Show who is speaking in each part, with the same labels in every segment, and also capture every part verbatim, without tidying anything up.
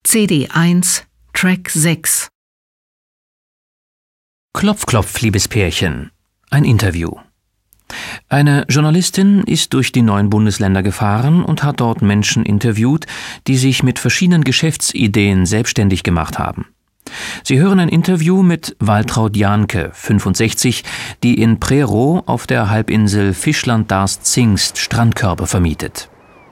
Speaker 1: C D eins, Track sechs.
Speaker 2: Klopf, klopf, liebes Pärchen. Ein Interview. Eine Journalistin ist durch die neuen Bundesländer gefahren und hat dort Menschen interviewt, die sich mit verschiedenen Geschäftsideen selbstständig gemacht haben. Sie hören ein Interview mit Waltraud Jahnke, fünfundsechzig, die in Prerow auf der Halbinsel Fischland-Darß-Zingst Strandkörbe vermietet.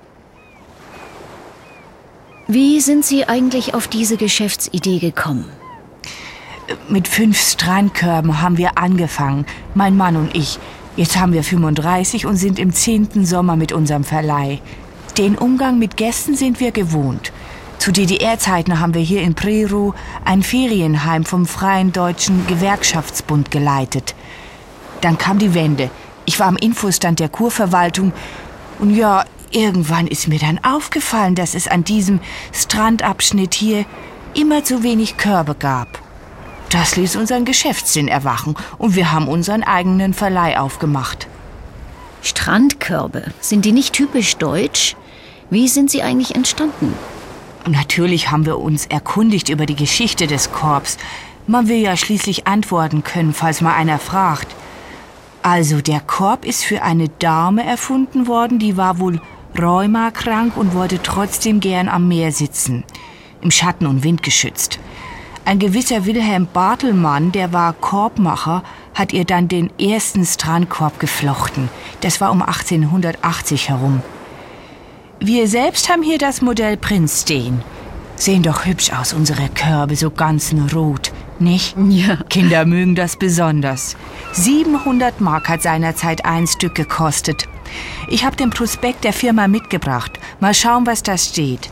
Speaker 3: Wie sind Sie eigentlich auf diese Geschäftsidee gekommen?
Speaker 4: Mit fünf Strandkörben haben wir angefangen, mein Mann und ich. Jetzt haben wir fünfunddreißig und sind im zehnten Sommer mit unserem Verleih. Den Umgang mit Gästen sind wir gewohnt. Zu D D R-Zeiten haben wir hier in Prerow ein Ferienheim vom Freien Deutschen Gewerkschaftsbund geleitet. Dann kam die Wende. Ich war am Infostand der Kurverwaltung und ja, irgendwann ist mir dann aufgefallen, dass es an diesem Strandabschnitt hier immer zu wenig Körbe gab. Das ließ unseren Geschäftssinn erwachen und wir haben unseren eigenen Verleih aufgemacht.
Speaker 3: Strandkörbe, sind die nicht typisch deutsch? Wie sind sie eigentlich entstanden?
Speaker 4: Natürlich haben wir uns erkundigt über die Geschichte des Korbs. Man will ja schließlich antworten können, falls mal einer fragt. Also der Korb ist für eine Dame erfunden worden, die war wohl rheumakrank und wollte trotzdem gern am Meer sitzen, im Schatten und Wind geschützt. Ein gewisser Wilhelm Bartelmann, der war Korbmacher, hat ihr dann den ersten Strandkorb geflochten. Das war um achtzehnhundertachtzig herum. Wir selbst haben hier das Modell Prinz stehen. Sehen doch hübsch aus, unsere Körbe, so ganz rot, nicht?
Speaker 3: Ja.
Speaker 4: Kinder mögen das besonders. siebenhundert Mark hat seinerzeit ein Stück gekostet. Ich habe den Prospekt der Firma mitgebracht. Mal schauen, was da steht.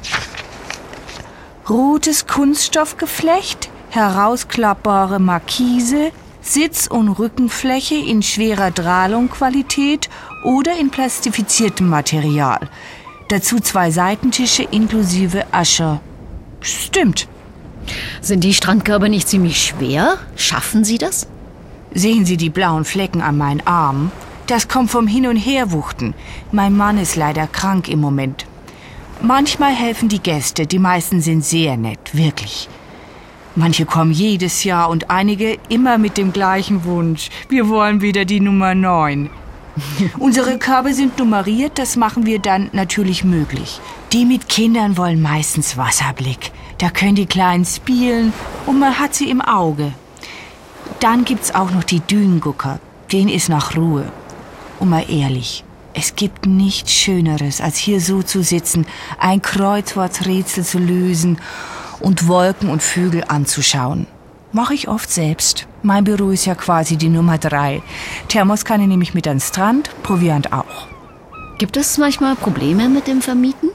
Speaker 4: Rotes Kunststoffgeflecht, herausklappbare Markise, Sitz- und Rückenfläche in schwerer Drahlungqualität oder in plastifiziertem Material. Dazu zwei Seitentische inklusive Asche. Stimmt.
Speaker 3: Sind die Strandkörbe nicht ziemlich schwer? Schaffen Sie das?
Speaker 4: Sehen Sie die blauen Flecken an meinen Armen? Das kommt vom Hin- und Herwuchten. Mein Mann ist leider krank im Moment. Manchmal helfen die Gäste, die meisten sind sehr nett, wirklich. Manche kommen jedes Jahr und einige immer mit dem gleichen Wunsch. Wir wollen wieder die Nummer neun. Unsere Körbe sind nummeriert, das machen wir dann natürlich möglich. Die mit Kindern wollen meistens Wasserblick. Da können die Kleinen spielen und man hat sie im Auge. Dann gibt's auch noch die Dünengucker. Denen ist nach Ruhe. Und mal ehrlich, es gibt nichts Schöneres, als hier so zu sitzen, ein Kreuzworträtsel zu lösen und Wolken und Vögel anzuschauen. Mache ich oft selbst. Mein Büro ist ja quasi die Nummer drei. Thermoskanne nehme ich mit an den Strand, Proviant auch.
Speaker 3: Gibt es manchmal Probleme mit dem Vermieten?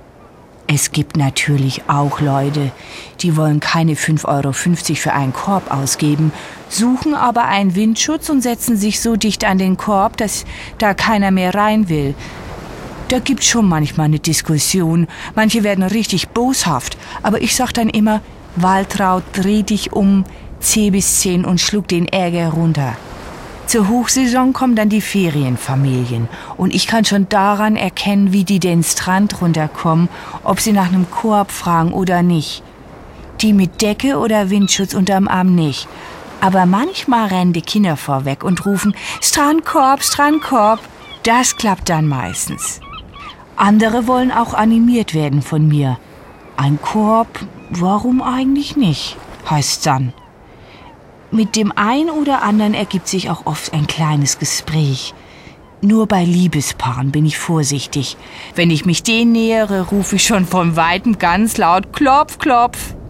Speaker 4: Es gibt natürlich auch Leute, die wollen keine fünf Euro fünfzig für einen Korb ausgeben, suchen aber einen Windschutz und setzen sich so dicht an den Korb, dass da keiner mehr rein will. Da gibt's schon manchmal eine Diskussion. Manche werden richtig boshaft. Aber ich sag dann immer, Waltraud, dreh dich um, zäh bis zehn und schluck den Ärger runter. Zur Hochsaison kommen dann die Ferienfamilien. Und ich kann schon daran erkennen, wie die den Strand runterkommen, ob sie nach einem Korb fragen oder nicht. Die mit Decke oder Windschutz unterm Arm nicht. Aber manchmal rennen die Kinder vorweg und rufen, Strandkorb, Strandkorb. Das klappt dann meistens. Andere wollen auch animiert werden von mir. Ein Korb, warum eigentlich nicht, heißt dann. Mit dem einen oder anderen ergibt sich auch oft ein kleines Gespräch. Nur bei Liebespaaren bin ich vorsichtig. Wenn ich mich denen nähere, rufe ich schon von Weitem ganz laut Klopf, Klopf.